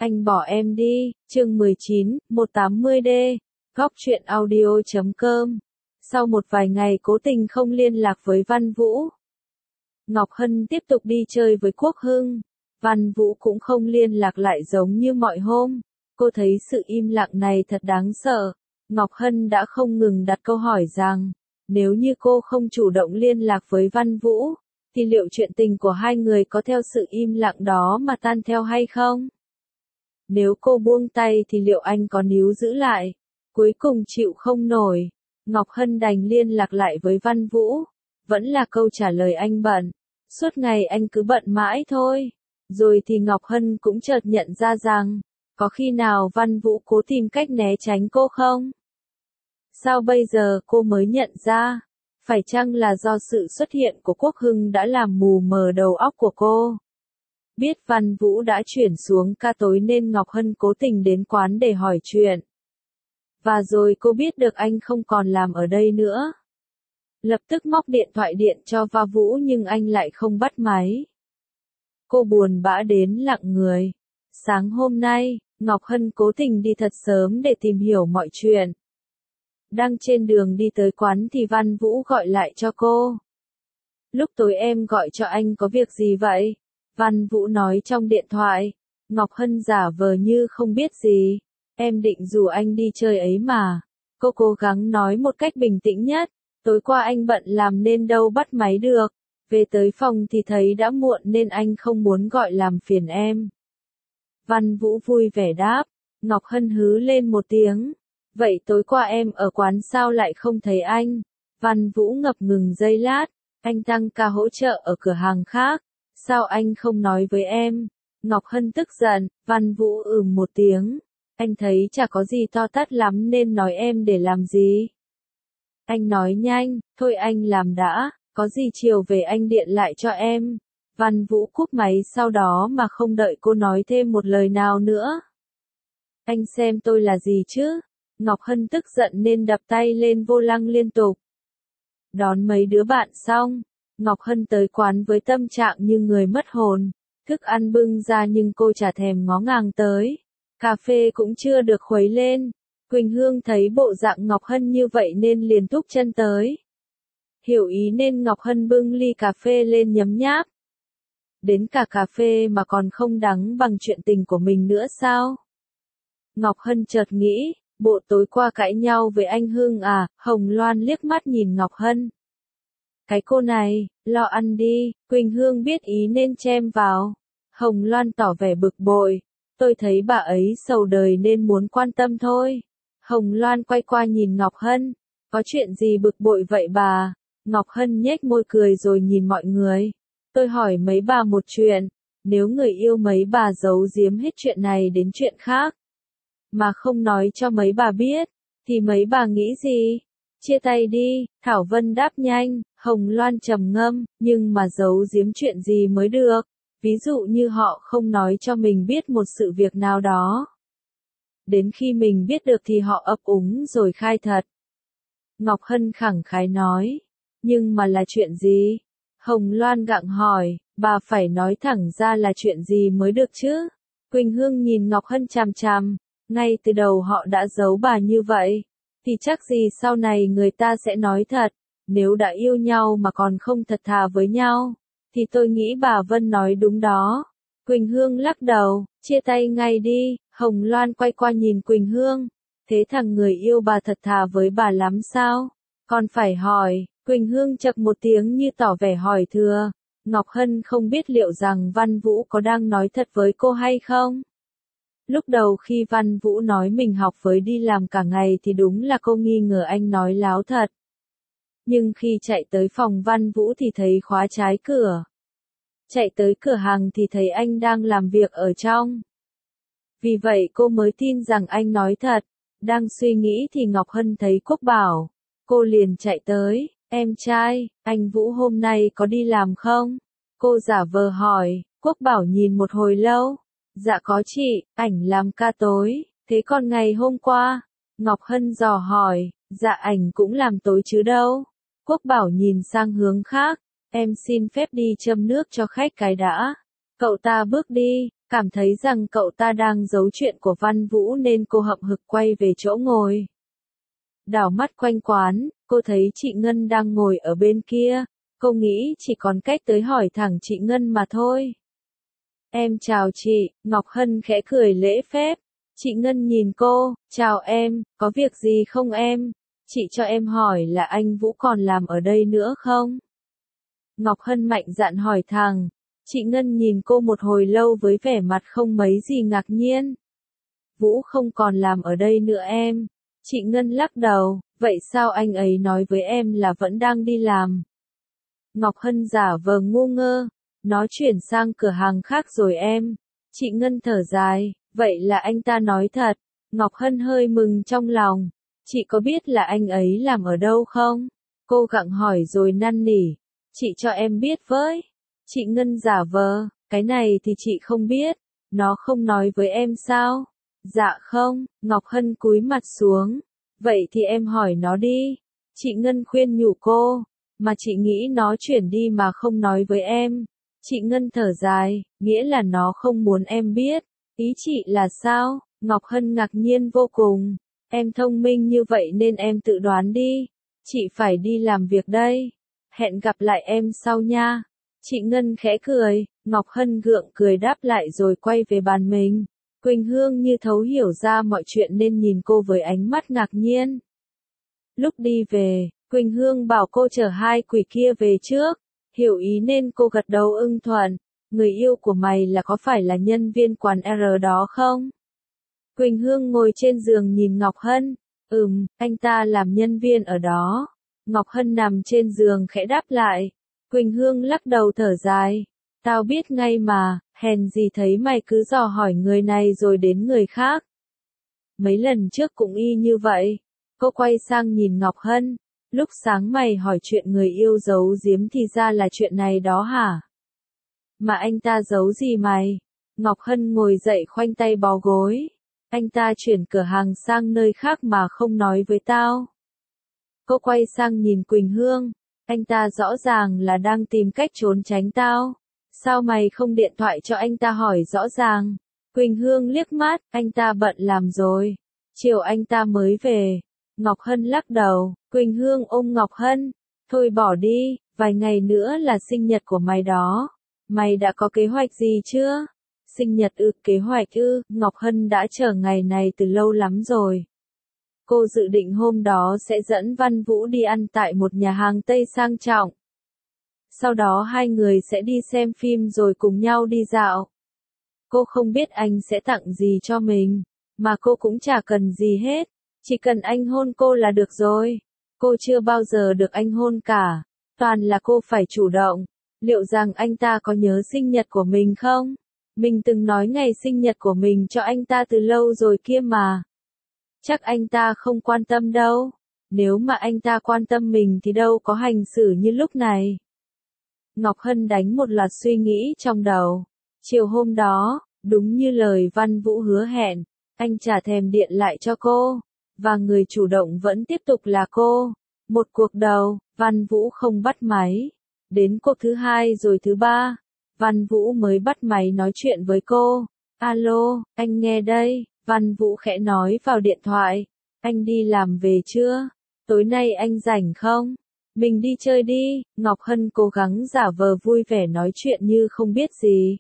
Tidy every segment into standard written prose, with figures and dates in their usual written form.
Anh bỏ em đi, chương 19, 180D, Góc truyện audio.com. Sau một vài ngày cố tình không liên lạc với Văn Vũ, Ngọc Hân tiếp tục đi chơi với Quốc Hưng. Văn Vũ cũng không liên lạc lại giống như mọi hôm. Cô thấy sự im lặng này thật đáng sợ. Ngọc Hân đã không ngừng đặt câu hỏi rằng, nếu như cô không chủ động liên lạc với Văn Vũ, thì liệu chuyện tình của hai người có theo sự im lặng đó mà tan theo hay không? Nếu cô buông tay thì liệu anh có níu giữ lại? Cuối cùng chịu không nổi, Ngọc Hân đành liên lạc lại với Văn Vũ. Vẫn là câu trả lời anh bận. Suốt ngày anh cứ bận mãi thôi. Rồi thì Ngọc Hân cũng chợt nhận ra rằng, có khi nào Văn Vũ cố tìm cách né tránh cô không? Sao bây giờ cô mới nhận ra? Phải chăng là do sự xuất hiện của Quốc Hưng đã làm mù mờ đầu óc của cô? Biết Văn Vũ đã chuyển xuống ca tối nên Ngọc Hân cố tình đến quán để hỏi chuyện. Và rồi cô biết được anh không còn làm ở đây nữa. Lập tức móc điện thoại điện cho Va Vũ nhưng anh lại không bắt máy. Cô buồn bã đến lặng người. Sáng hôm nay, Ngọc Hân cố tình đi thật sớm để tìm hiểu mọi chuyện. Đang trên đường đi tới quán thì Văn Vũ gọi lại cho cô. Lúc tối em gọi cho anh có việc gì vậy? Văn Vũ nói trong điện thoại. Ngọc Hân giả vờ như không biết gì. Em định rủ anh đi chơi ấy mà. Cô cố gắng nói một cách bình tĩnh nhất. Tối qua anh bận làm nên đâu bắt máy được. Về tới phòng thì thấy đã muộn nên anh không muốn gọi làm phiền em. Văn Vũ vui vẻ đáp. Ngọc Hân hứ lên một tiếng. Vậy tối qua em ở quán sao lại không thấy anh? Văn Vũ ngập ngừng giây lát. Anh tăng ca hỗ trợ ở cửa hàng khác. Sao anh không nói với em? Ngọc Hân tức giận. Văn Vũ một tiếng. Anh thấy chả có gì to tát lắm nên nói em để làm gì? Anh nói nhanh. Thôi anh làm đã. Có gì chiều về anh điện lại cho em. Văn Vũ cúp máy sau đó mà không đợi cô nói thêm một lời nào nữa. Anh xem tôi là gì chứ? Ngọc Hân tức giận nên đập tay lên vô lăng liên tục. Đón mấy đứa bạn xong, Ngọc Hân tới quán với tâm trạng như người mất hồn. Thức ăn bưng ra nhưng cô chả thèm ngó ngàng tới. Cà phê cũng chưa được khuấy lên. Quỳnh Hương thấy bộ dạng Ngọc Hân như vậy nên liền thúc chân tới. Hiểu ý nên Ngọc Hân bưng ly cà phê lên nhấm nháp. Đến cả cà phê mà còn không đắng bằng chuyện tình của mình nữa sao? Ngọc Hân chợt nghĩ, bộ tối qua cãi nhau với anh Hưng à? Hồng Loan liếc mắt nhìn Ngọc Hân. Cái cô này, lo ăn đi. Quỳnh Hương biết ý nên chen vào. Hồng Loan tỏ vẻ bực bội. Tôi thấy bà ấy sầu đời nên muốn quan tâm thôi. Hồng Loan quay qua nhìn Ngọc Hân. Có chuyện gì bực bội vậy bà? Ngọc Hân nhếch môi cười rồi nhìn mọi người. Tôi hỏi mấy bà một chuyện. Nếu người yêu mấy bà giấu giếm hết chuyện này đến chuyện khác, mà không nói cho mấy bà biết, thì mấy bà nghĩ gì? Chia tay đi. Thảo Vân đáp nhanh. Hồng Loan trầm ngâm. Nhưng mà giấu giếm chuyện gì mới được? Ví dụ như họ không nói cho mình biết một sự việc nào đó. Đến khi mình biết được thì họ ấp úng rồi khai thật. Ngọc Hân khẳng khái nói. Nhưng mà là chuyện gì? Hồng Loan gặng hỏi. Bà phải nói thẳng ra là chuyện gì mới được chứ? Quỳnh Hương nhìn Ngọc Hân chằm chằm. Ngay từ đầu họ đã giấu bà như vậy, thì chắc gì sau này người ta sẽ nói thật. Nếu đã yêu nhau mà còn không thật thà với nhau, thì tôi nghĩ bà Vân nói đúng đó. Quỳnh Hương lắc đầu. Chia tay ngay đi. Hồng Loan quay qua nhìn Quỳnh Hương. Thế thằng người yêu bà thật thà với bà lắm sao? Còn phải hỏi. Quỳnh Hương chậc một tiếng như tỏ vẻ hỏi thừa. Ngọc Hân không biết liệu rằng Văn Vũ có đang nói thật với cô hay không. Lúc đầu khi Văn Vũ nói mình học với đi làm cả ngày thì đúng là cô nghi ngờ anh nói láo thật. Nhưng khi chạy tới phòng Văn Vũ thì thấy khóa trái cửa. Chạy tới cửa hàng thì thấy anh đang làm việc ở trong. Vì vậy cô mới tin rằng anh nói thật. Đang suy nghĩ thì Ngọc Hân thấy Quốc Bảo. Cô liền chạy tới. Em trai, anh Vũ hôm nay có đi làm không? Cô giả vờ hỏi. Quốc Bảo nhìn một hồi lâu. Dạ có chị, ảnh làm ca tối. Thế còn ngày hôm qua? Ngọc Hân dò hỏi. Dạ ảnh cũng làm tối chứ đâu. Quốc Bảo nhìn sang hướng khác. Em xin phép đi châm nước cho khách cái đã. Cậu ta bước đi. Cảm thấy rằng cậu ta đang giấu chuyện của Văn Vũ nên cô hậm hực quay về chỗ ngồi. Đảo mắt quanh quán, cô thấy chị Ngân đang ngồi ở bên kia, cô nghĩ chỉ còn cách tới hỏi thẳng chị Ngân mà thôi. Em chào chị, Ngọc Hân khẽ cười lễ phép. Chị Ngân nhìn cô, chào em, có việc gì không em? Chị cho em hỏi là anh Vũ còn làm ở đây nữa không? Ngọc Hân mạnh dạn hỏi thẳng. Chị Ngân nhìn cô một hồi lâu với vẻ mặt không mấy gì ngạc nhiên. Vũ không còn làm ở đây nữa em. Chị Ngân lắc đầu, vậy sao anh ấy nói với em là vẫn đang đi làm? Ngọc Hân giả vờ ngu ngơ, nó chuyển sang cửa hàng khác rồi em. Chị Ngân thở dài, vậy là anh ta nói thật. Ngọc Hân hơi mừng trong lòng. Chị có biết là anh ấy làm ở đâu không? Cô gặng hỏi rồi năn nỉ. Chị cho em biết với. Chị Ngân giả vờ, cái này thì chị không biết. Nó không nói với em sao? Dạ không, Ngọc Hân cúi mặt xuống. Vậy thì em hỏi nó đi. Chị Ngân khuyên nhủ cô. Mà chị nghĩ nó chuyển đi mà không nói với em. Chị Ngân thở dài, nghĩa là nó không muốn em biết. Ý chị là sao? Ngọc Hân ngạc nhiên vô cùng. Em thông minh như vậy nên em tự đoán đi. Chị phải đi làm việc đây. Hẹn gặp lại em sau nha. Chị Ngân khẽ cười, Ngọc Hân gượng cười đáp lại rồi quay về bàn mình. Quỳnh Hương như thấu hiểu ra mọi chuyện nên nhìn cô với ánh mắt ngạc nhiên. Lúc đi về, Quỳnh Hương bảo cô chở hai quỷ kia về trước. Hiểu ý nên cô gật đầu ưng thuận. Người yêu của mày là có phải là nhân viên quán R đó không? Quỳnh Hương ngồi trên giường nhìn Ngọc Hân. Anh ta làm nhân viên ở đó. Ngọc Hân nằm trên giường khẽ đáp lại. Quỳnh Hương lắc đầu thở dài. Tao biết ngay mà, hèn gì thấy mày cứ dò hỏi người này rồi đến người khác. Mấy lần trước cũng y như vậy. Cô quay sang nhìn Ngọc Hân. Lúc sáng mày hỏi chuyện người yêu giấu giếm thì ra là chuyện này đó hả? Mà anh ta giấu gì mày? Ngọc Hân ngồi dậy khoanh tay bó gối. Anh ta chuyển cửa hàng sang nơi khác mà không nói với tao. Cô quay sang nhìn Quỳnh Hương. Anh ta rõ ràng là đang tìm cách trốn tránh tao. Sao mày không điện thoại cho anh ta hỏi rõ ràng? Quỳnh Hương liếc mắt, anh ta bận làm rồi. Chiều anh ta mới về. Ngọc Hân lắc đầu, Quỳnh Hương ôm Ngọc Hân. Thôi bỏ đi, vài ngày nữa là sinh nhật của mày đó. Mày đã có kế hoạch gì chưa? Sinh nhật kế hoạch Ngọc Hân đã chờ ngày này từ lâu lắm rồi. Cô dự định hôm đó sẽ dẫn Văn Vũ đi ăn tại một nhà hàng Tây sang trọng. Sau đó hai người sẽ đi xem phim rồi cùng nhau đi dạo. Cô không biết anh sẽ tặng gì cho mình, mà cô cũng chả cần gì hết. Chỉ cần anh hôn cô là được rồi. Cô chưa bao giờ được anh hôn cả. Toàn là cô phải chủ động. Liệu rằng anh ta có nhớ sinh nhật của mình không? Mình từng nói ngày sinh nhật của mình cho anh ta từ lâu rồi kia mà. Chắc anh ta không quan tâm đâu. Nếu mà anh ta quan tâm mình thì đâu có hành xử như lúc này. Ngọc Hân đánh một loạt suy nghĩ trong đầu. Chiều hôm đó, đúng như lời Văn Vũ hứa hẹn, anh chả thèm điện lại cho cô. Và người chủ động vẫn tiếp tục là cô. Một cuộc đầu, Văn Vũ không bắt máy. Đến cuộc thứ hai rồi thứ ba, Văn Vũ mới bắt máy nói chuyện với cô. Alo, anh nghe đây, Văn Vũ khẽ nói vào điện thoại. Anh đi làm về chưa? Tối nay anh rảnh không? Mình đi chơi đi, Ngọc Hân cố gắng giả vờ vui vẻ nói chuyện như không biết gì.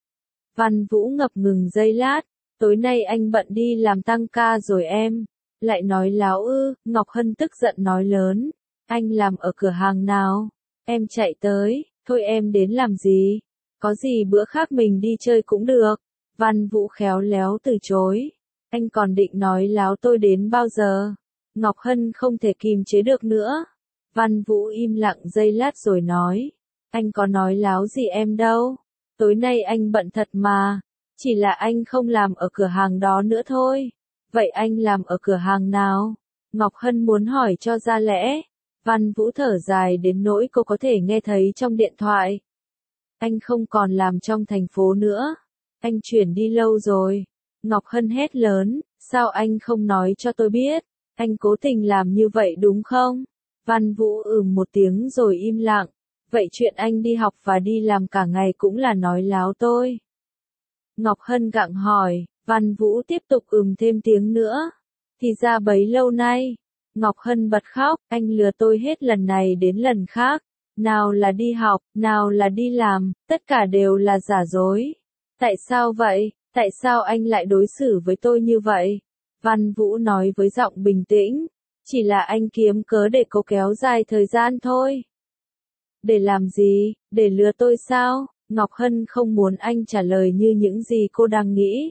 Văn Vũ ngập ngừng giây lát, tối nay anh bận đi làm tăng ca rồi em. Lại nói láo Ngọc Hân tức giận nói lớn. Anh làm ở cửa hàng nào? Em chạy tới, thôi em đến làm gì? Có gì bữa khác mình đi chơi cũng được. Văn Vũ khéo léo từ chối. Anh còn định nói láo tôi đến bao giờ? Ngọc Hân không thể kìm chế được nữa. Văn Vũ im lặng giây lát rồi nói. Anh có nói láo gì em đâu. Tối nay anh bận thật mà. Chỉ là anh không làm ở cửa hàng đó nữa thôi. Vậy anh làm ở cửa hàng nào? Ngọc Hân muốn hỏi cho ra lẽ. Văn Vũ thở dài đến nỗi cô có thể nghe thấy trong điện thoại. Anh không còn làm trong thành phố nữa. Anh chuyển đi lâu rồi. Ngọc Hân hét lớn, sao anh không nói cho tôi biết? Anh cố tình làm như vậy đúng không? Văn Vũ một tiếng rồi im lặng. Vậy chuyện anh đi học và đi làm cả ngày cũng là nói láo tôi. Ngọc Hân gặng hỏi, Văn Vũ tiếp tục thêm tiếng nữa. Thì ra bấy lâu nay, Ngọc Hân bật khóc, anh lừa tôi hết lần này đến lần khác. Nào là đi học, nào là đi làm, tất cả đều là giả dối. Tại sao vậy? Tại sao anh lại đối xử với tôi như vậy? Văn Vũ nói với giọng bình tĩnh. Chỉ là anh kiếm cớ để cô kéo dài thời gian thôi. Để làm gì? Để lừa tôi sao? Ngọc Hân không muốn anh trả lời như những gì cô đang nghĩ.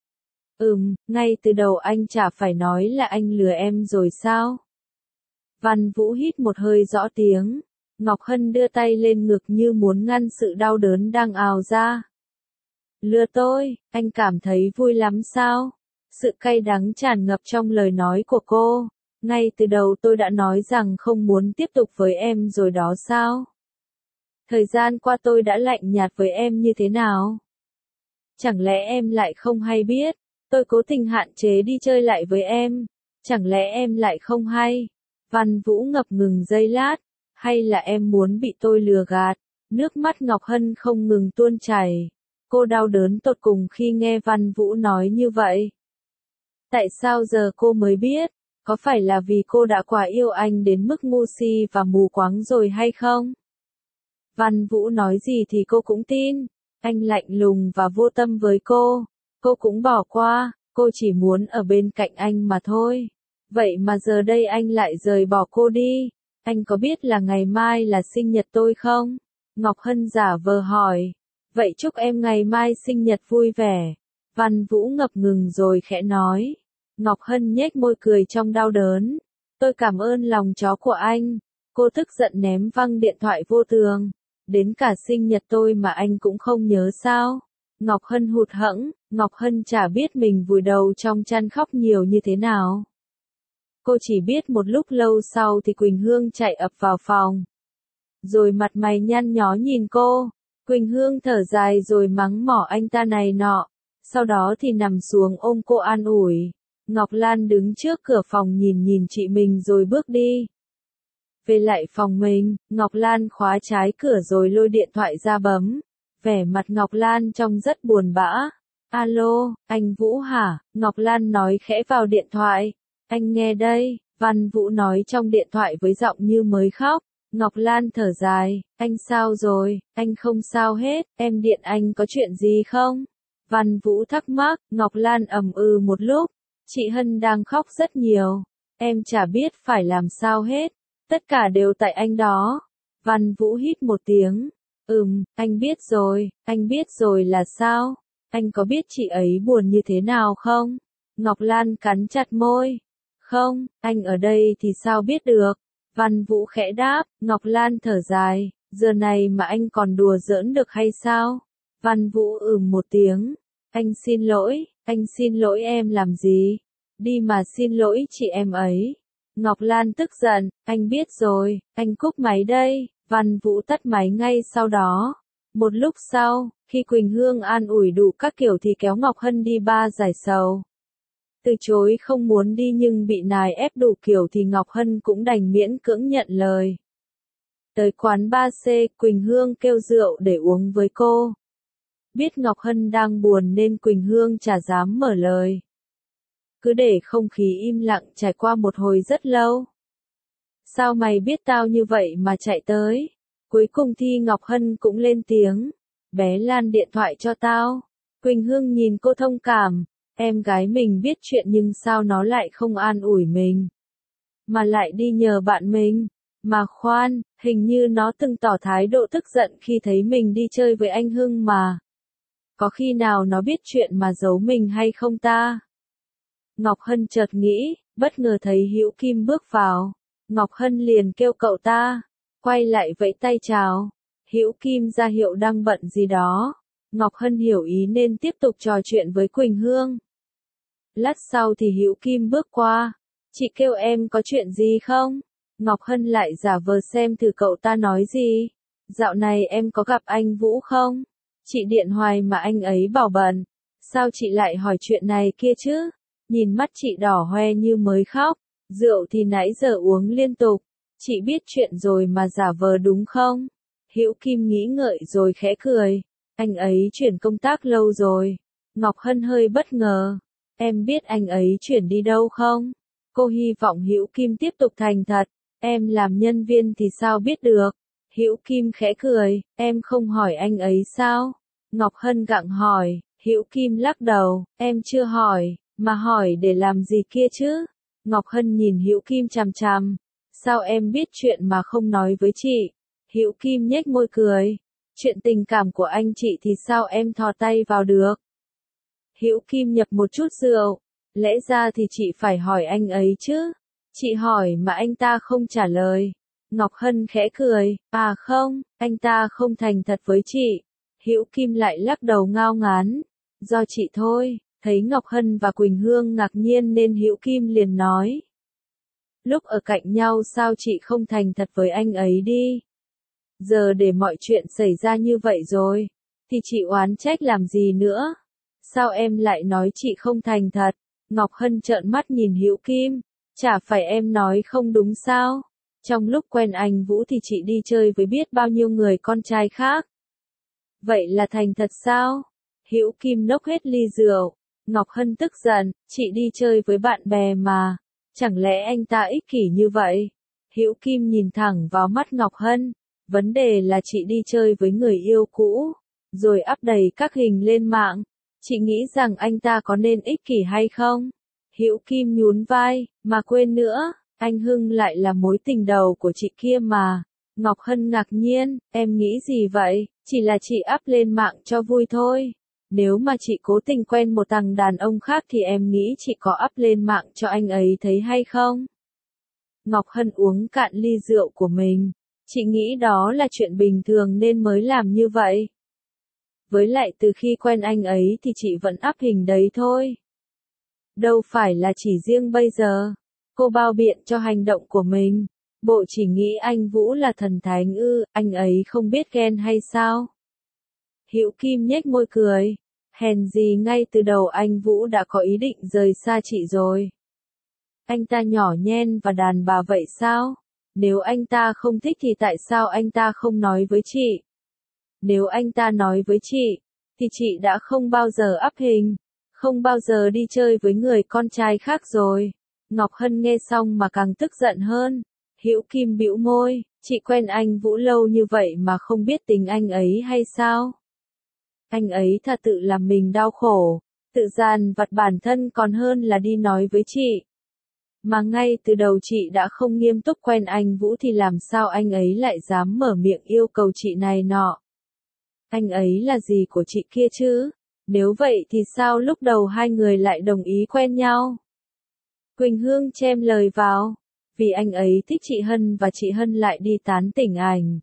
Ngay từ đầu anh chả phải nói là anh lừa em rồi sao? Văn Vũ hít một hơi rõ tiếng. Ngọc Hân đưa tay lên ngực như muốn ngăn sự đau đớn đang ào ra. Lừa tôi, anh cảm thấy vui lắm sao? Sự cay đắng tràn ngập trong lời nói của cô. Ngay từ đầu tôi đã nói rằng không muốn tiếp tục với em rồi đó sao? Thời gian qua tôi đã lạnh nhạt với em như thế nào? Chẳng lẽ em lại không hay biết? Tôi cố tình hạn chế đi chơi lại với em. Chẳng lẽ em lại không hay? Văn Vũ ngập ngừng giây lát. Hay là em muốn bị tôi lừa gạt? Nước mắt Ngọc Hân không ngừng tuôn chảy. Cô đau đớn tột cùng khi nghe Văn Vũ nói như vậy. Tại sao giờ cô mới biết? Có phải là vì cô đã quá yêu anh đến mức ngu si và mù quáng rồi hay không? Văn Vũ nói gì thì cô cũng tin. Anh lạnh lùng và vô tâm với cô. Cô cũng bỏ qua, cô chỉ muốn ở bên cạnh anh mà thôi. Vậy mà giờ đây anh lại rời bỏ cô đi. Anh có biết là ngày mai là sinh nhật tôi không? Ngọc Hân giả vờ hỏi. Vậy chúc em ngày mai sinh nhật vui vẻ. Văn Vũ ngập ngừng rồi khẽ nói. Ngọc Hân nhếch môi cười trong đau đớn. Tôi cảm ơn lòng chó của anh. Cô tức giận ném văng điện thoại vô tường. Đến cả sinh nhật tôi mà anh cũng không nhớ sao? Ngọc Hân hụt hẫng, Ngọc Hân chả biết mình vùi đầu trong chăn khóc nhiều như thế nào. Cô chỉ biết một lúc lâu sau thì Quỳnh Hương chạy ập vào phòng. Rồi mặt mày nhăn nhó nhìn cô. Quỳnh Hương thở dài rồi mắng mỏ anh ta này nọ. Sau đó thì nằm xuống ôm cô an ủi. Ngọc Lan đứng trước cửa phòng nhìn chị mình rồi bước đi. Về lại phòng mình, Ngọc Lan khóa trái cửa rồi lôi điện thoại ra bấm. Vẻ mặt Ngọc Lan trông rất buồn bã. Alo, anh Vũ hả? Ngọc Lan nói khẽ vào điện thoại. Anh nghe đây, Văn Vũ nói trong điện thoại với giọng như mới khóc. Ngọc Lan thở dài, anh sao rồi? Anh không sao hết, em điện anh có chuyện gì không? Văn Vũ thắc mắc, Ngọc Lan một lúc. Chị Hân đang khóc rất nhiều. Em chả biết phải làm sao hết. Tất cả đều tại anh đó. Văn Vũ hít một tiếng. Anh biết rồi là sao? Anh có biết chị ấy buồn như thế nào không? Ngọc Lan cắn chặt môi. Không, anh ở đây thì sao biết được? Văn Vũ khẽ đáp, Ngọc Lan thở dài, giờ này mà anh còn đùa giỡn được hay sao? Văn Vũ một tiếng. Anh xin lỗi em làm gì? Đi mà xin lỗi chị em ấy. Ngọc Lan tức giận, anh biết rồi, anh cúp máy đây. Văn Vũ tắt máy ngay sau đó. Một lúc sau, khi Quỳnh Hương an ủi đủ các kiểu thì kéo Ngọc Hân đi bar giải sầu. Từ chối không muốn đi nhưng bị nài ép đủ kiểu thì Ngọc Hân cũng đành miễn cưỡng nhận lời. Tới quán 3C, Quỳnh Hương kêu rượu để uống với cô. Biết Ngọc Hân đang buồn nên Quỳnh Hương chả dám mở lời. Cứ để không khí im lặng trải qua một hồi rất lâu. Sao mày biết tao như vậy mà chạy tới? Cuối cùng thì Ngọc Hân cũng lên tiếng. Bé Lan điện thoại cho tao. Quỳnh Hương nhìn cô thông cảm. Em gái mình biết chuyện nhưng sao nó lại không an ủi mình? Mà lại đi nhờ bạn mình. Mà khoan, hình như nó từng tỏ thái độ tức giận khi thấy mình đi chơi với anh Hưng mà. Có khi nào nó biết chuyện mà giấu mình hay không ta? Ngọc Hân chợt nghĩ, bất ngờ thấy Hữu Kim bước vào. Ngọc Hân liền kêu cậu ta, quay lại vẫy tay chào. Hữu Kim ra hiệu đang bận gì đó. Ngọc Hân hiểu ý nên tiếp tục trò chuyện với Quỳnh Hương. Lát sau thì Hữu Kim bước qua. Chị kêu em có chuyện gì không? Ngọc Hân lại giả vờ xem thử cậu ta nói gì. Dạo này em có gặp anh Vũ không? Chị điện hoài mà anh ấy bảo bận. Sao chị lại hỏi chuyện này kia chứ? Nhìn mắt chị đỏ hoe như mới khóc. Rượu thì nãy giờ uống liên tục. Chị biết chuyện rồi mà giả vờ đúng không? Hữu Kim nghĩ ngợi rồi khẽ cười. Anh ấy chuyển công tác lâu rồi. Ngọc Hân hơi bất ngờ. Em biết anh ấy chuyển đi đâu không? Cô hy vọng Hữu Kim tiếp tục thành thật. Em làm nhân viên thì sao biết được? Hữu Kim khẽ cười, em không hỏi anh ấy sao? Ngọc Hân gặng hỏi, Hữu Kim lắc đầu, em chưa hỏi, mà hỏi để làm gì kia chứ? Ngọc Hân nhìn Hữu Kim chằm chằm, sao em biết chuyện mà không nói với chị? Hữu Kim nhếch môi cười, chuyện tình cảm của anh chị thì sao em thò tay vào được? Hữu Kim nhập một chút rượu, lẽ ra thì chị phải hỏi anh ấy chứ? Chị hỏi mà anh ta không trả lời. Ngọc Hân khẽ cười, à không, anh ta không thành thật với chị. Hữu Kim lại lắc đầu ngao ngán, do chị thôi. Thấy Ngọc Hân và Quỳnh Hương ngạc nhiên nên Hữu Kim liền nói. Lúc ở cạnh nhau sao chị không thành thật với anh ấy đi? Giờ để mọi chuyện xảy ra như vậy rồi, thì chị oán trách làm gì nữa? Sao em lại nói chị không thành thật? Ngọc Hân trợn mắt nhìn Hữu Kim, chả phải em nói không đúng sao? Trong lúc quen anh Vũ thì chị đi chơi với biết bao nhiêu người con trai khác. Vậy là thành thật sao? Hữu Kim nốc hết ly rượu. Ngọc Hân tức giận, chị đi chơi với bạn bè mà. Chẳng lẽ anh ta ích kỷ như vậy? Hữu Kim nhìn thẳng vào mắt Ngọc Hân. Vấn đề là chị đi chơi với người yêu cũ, rồi up đầy các hình lên mạng. Chị nghĩ rằng anh ta có nên ích kỷ hay không? Hữu Kim nhún vai, mà quên nữa, anh Hưng lại là mối tình đầu của chị kia mà. Ngọc Hân ngạc nhiên, em nghĩ gì vậy? Chỉ là chị up lên mạng cho vui thôi. Nếu mà chị cố tình quen một thằng đàn ông khác thì em nghĩ chị có up lên mạng cho anh ấy thấy hay không? Ngọc Hân uống cạn ly rượu của mình. Chị nghĩ đó là chuyện bình thường nên mới làm như vậy. Với lại từ khi quen anh ấy thì chị vẫn up hình đấy thôi. Đâu phải là chỉ riêng bây giờ. Cô bao biện cho hành động của mình. Bộ chỉ nghĩ anh Vũ là thần thánh ư, anh ấy không biết ghen hay sao? Hữu Kim nhếch môi cười. Hèn gì ngay từ đầu anh Vũ đã có ý định rời xa chị rồi. Anh ta nhỏ nhen và đàn bà vậy sao? Nếu anh ta không thích thì tại sao anh ta không nói với chị? Nếu anh ta nói với chị, thì chị đã không bao giờ up hình, không bao giờ đi chơi với người con trai khác rồi. Ngọc Hân nghe xong mà càng tức giận hơn. Hữu Kim bĩu môi, chị quen anh Vũ lâu như vậy mà không biết tính anh ấy hay sao? Anh ấy thật tự làm mình đau khổ, tự dằn vặt bản thân còn hơn là đi nói với chị. Mà ngay từ đầu chị đã không nghiêm túc quen anh Vũ thì làm sao anh ấy lại dám mở miệng yêu cầu chị này nọ? Anh ấy là gì của chị kia chứ? Nếu vậy thì sao lúc đầu hai người lại đồng ý quen nhau? Quỳnh Hương chen lời vào. Vì anh ấy thích chị Hân và chị Hân lại đi tán tỉnh ảnh.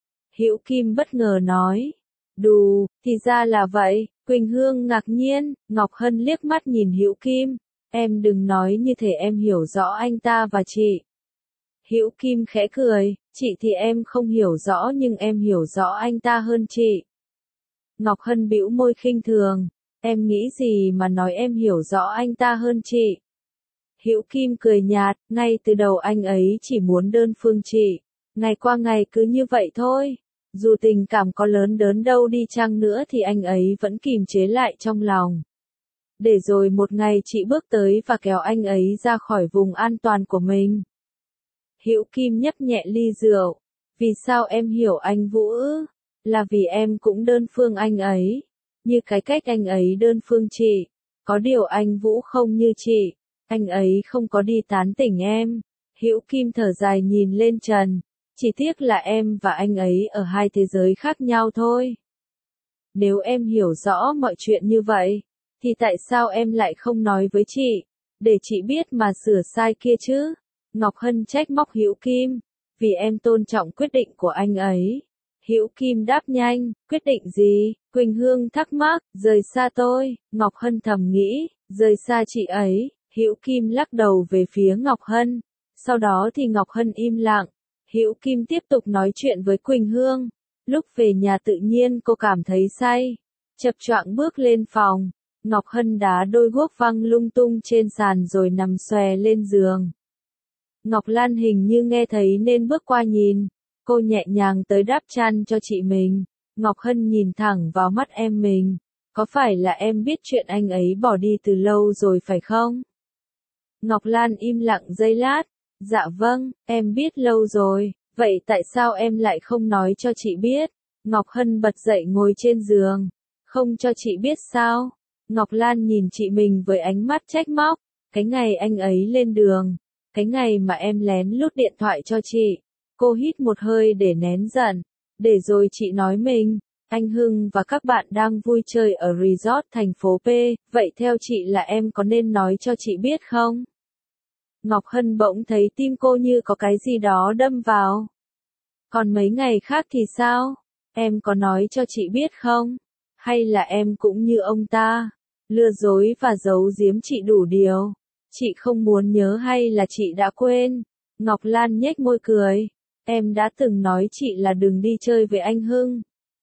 Hữu Kim bất ngờ nói. Đù, thì ra là vậy. Quỳnh Hương ngạc nhiên. Ngọc Hân liếc mắt nhìn Hữu Kim. Em đừng nói như thể em hiểu rõ anh ta và chị. Hữu Kim khẽ cười. Chị thì em không hiểu rõ nhưng em hiểu rõ anh ta hơn chị. Ngọc Hân bĩu môi khinh thường. Em nghĩ gì mà nói em hiểu rõ anh ta hơn chị? Hữu Kim cười nhạt, ngay từ đầu anh ấy chỉ muốn đơn phương chị. Ngày qua ngày cứ như vậy thôi. Dù tình cảm có lớn đớn đâu đi chăng nữa thì anh ấy vẫn kìm chế lại trong lòng. Để rồi một ngày chị bước tới và kéo anh ấy ra khỏi vùng an toàn của mình. Hữu Kim nhấp nhẹ ly rượu. Vì sao em hiểu anh Vũ ư? Là vì em cũng đơn phương anh ấy. Như cái cách anh ấy đơn phương chị. Có điều anh Vũ không như chị. Anh ấy không có đi tán tỉnh em. Hữu Kim thở dài nhìn lên trần. Chỉ tiếc là em và anh ấy ở hai thế giới khác nhau thôi. Nếu em hiểu rõ mọi chuyện như vậy, thì tại sao em lại không nói với chị, để chị biết mà sửa sai kia chứ? Ngọc Hân trách móc Hữu Kim, vì em tôn trọng quyết định của anh ấy. Hữu Kim đáp nhanh, quyết định gì? Quỳnh Hương thắc mắc, rời xa tôi. Ngọc Hân thầm nghĩ, rời xa chị ấy. Hữu Kim lắc đầu về phía Ngọc Hân. Sau đó thì Ngọc Hân im lặng. Hữu Kim tiếp tục nói chuyện với Quỳnh Hương. Lúc về nhà tự nhiên cô cảm thấy say. Chập choạng bước lên phòng. Ngọc Hân đá đôi guốc văng lung tung trên sàn rồi nằm xòe lên giường. Ngọc Lan hình như nghe thấy nên bước qua nhìn. Cô nhẹ nhàng tới đắp chăn cho chị mình. Ngọc Hân nhìn thẳng vào mắt em mình. Có phải là em biết chuyện anh ấy bỏ đi từ lâu rồi phải không? Ngọc Lan im lặng giây lát. Dạ vâng, em biết lâu rồi, vậy tại sao em lại không nói cho chị biết? Ngọc Hân bật dậy ngồi trên giường. Không cho chị biết sao? Ngọc Lan nhìn chị mình với ánh mắt trách móc. Cái ngày anh ấy lên đường, cái ngày mà em lén lút điện thoại cho chị. Cô hít một hơi để nén giận. Để rồi chị nói mình, anh Hưng và các bạn đang vui chơi ở resort thành phố P, vậy theo chị là em có nên nói cho chị biết không? Ngọc Hân bỗng thấy tim cô như có cái gì đó đâm vào. Còn mấy ngày khác thì sao? Em có nói cho chị biết không? Hay là em cũng như ông ta, lừa dối và giấu giếm chị đủ điều? Chị không muốn nhớ hay là chị đã quên? Ngọc Lan nhếch môi cười. Em đã từng nói chị là đừng đi chơi với anh Hưng.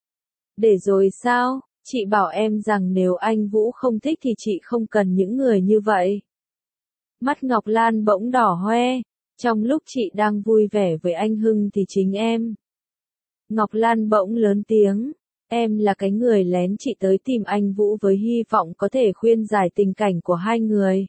Để rồi sao? Chị bảo em rằng nếu anh Vũ không thích thì chị không cần những người như vậy. Mắt Ngọc Lan bỗng đỏ hoe. Trong lúc chị đang vui vẻ với anh Hưng thì chính em. Ngọc Lan bỗng lớn tiếng. Em là cái người lén chị tới tìm anh Vũ với hy vọng có thể khuyên giải tình cảnh của hai người.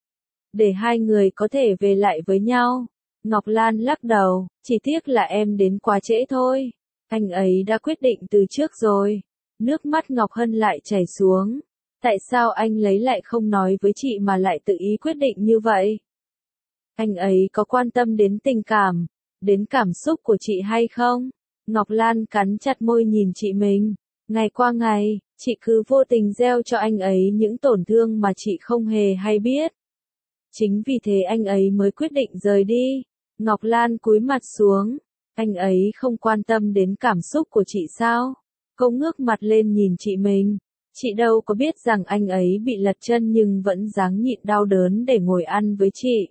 Để hai người có thể về lại với nhau. Ngọc Lan lắc đầu, chỉ tiếc là em đến quá trễ thôi. Anh ấy đã quyết định từ trước rồi. Nước mắt Ngọc Hân lại chảy xuống. Tại sao anh lấy lại không nói với chị mà lại tự ý quyết định như vậy? Anh ấy có quan tâm đến tình cảm, đến cảm xúc của chị hay không? Ngọc Lan cắn chặt môi nhìn chị mình. Ngày qua ngày, chị cứ vô tình gieo cho anh ấy những tổn thương mà chị không hề hay biết. Chính vì thế anh ấy mới quyết định rời đi. Ngọc Lan cúi mặt xuống. Anh ấy không quan tâm đến cảm xúc của chị sao? Cô ngước mặt lên nhìn chị mình. Chị đâu có biết rằng anh ấy bị lật chân nhưng vẫn dáng nhịn đau đớn để ngồi ăn với chị.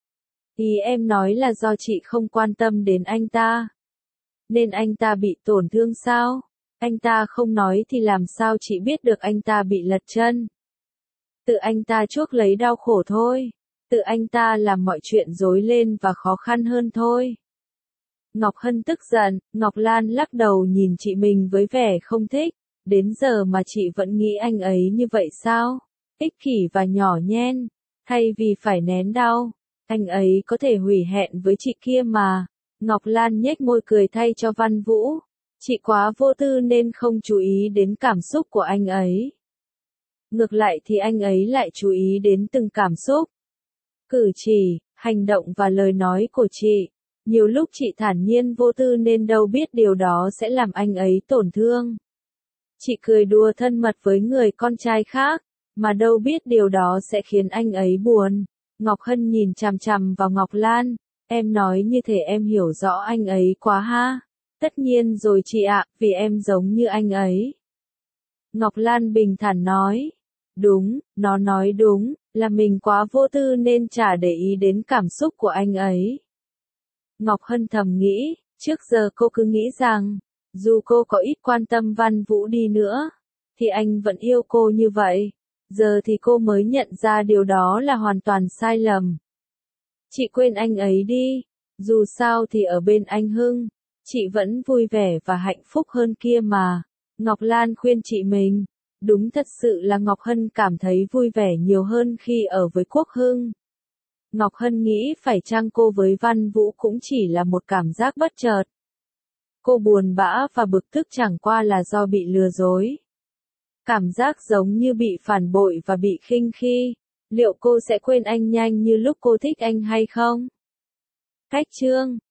Ý em nói là do chị không quan tâm đến anh ta, nên anh ta bị tổn thương sao? Anh ta không nói thì làm sao chị biết được anh ta bị lật chân? Tự anh ta chuốc lấy đau khổ thôi. Tự anh ta làm mọi chuyện rối lên và khó khăn hơn thôi. Ngọc Hân tức giận. Ngọc Lan lắc đầu nhìn chị mình với vẻ không thích. Đến giờ mà chị vẫn nghĩ anh ấy như vậy sao? Ích kỷ và nhỏ nhen. Thay vì phải nén đau, anh ấy có thể hủy hẹn với chị kia mà. Ngọc Lan nhếch môi cười thay cho Văn Vũ. Chị quá vô tư nên không chú ý đến cảm xúc của anh ấy. Ngược lại thì anh ấy lại chú ý đến từng cảm xúc, cử chỉ, hành động và lời nói của chị. Nhiều lúc chị thản nhiên vô tư nên đâu biết điều đó sẽ làm anh ấy tổn thương. Chị cười đùa thân mật với người con trai khác, mà đâu biết điều đó sẽ khiến anh ấy buồn. Ngọc Hân nhìn chằm chằm vào Ngọc Lan. Em nói như thể em hiểu rõ anh ấy quá ha. Tất nhiên rồi chị ạ, vì em giống như anh ấy. Ngọc Lan bình thản nói. Đúng, nó nói đúng, là mình quá vô tư nên chả để ý đến cảm xúc của anh ấy. Ngọc Hân thầm nghĩ, trước giờ cô cứ nghĩ rằng, dù cô có ít quan tâm Văn Vũ đi nữa, thì anh vẫn yêu cô như vậy. Giờ thì cô mới nhận ra điều đó là hoàn toàn sai lầm. Chị quên anh ấy đi, dù sao thì ở bên anh Hưng, chị vẫn vui vẻ và hạnh phúc hơn kia mà. Ngọc Lan khuyên chị mình. Đúng thật sự là Ngọc Hân cảm thấy vui vẻ nhiều hơn khi ở với Quốc Hưng. Ngọc Hân nghĩ phải chăng cô với Văn Vũ cũng chỉ là một cảm giác bất chợt. Cô buồn bã và bực tức chẳng qua là do bị lừa dối. Cảm giác giống như bị phản bội và bị khinh khi. Liệu cô sẽ quên anh nhanh như lúc cô thích anh hay không? Cách chương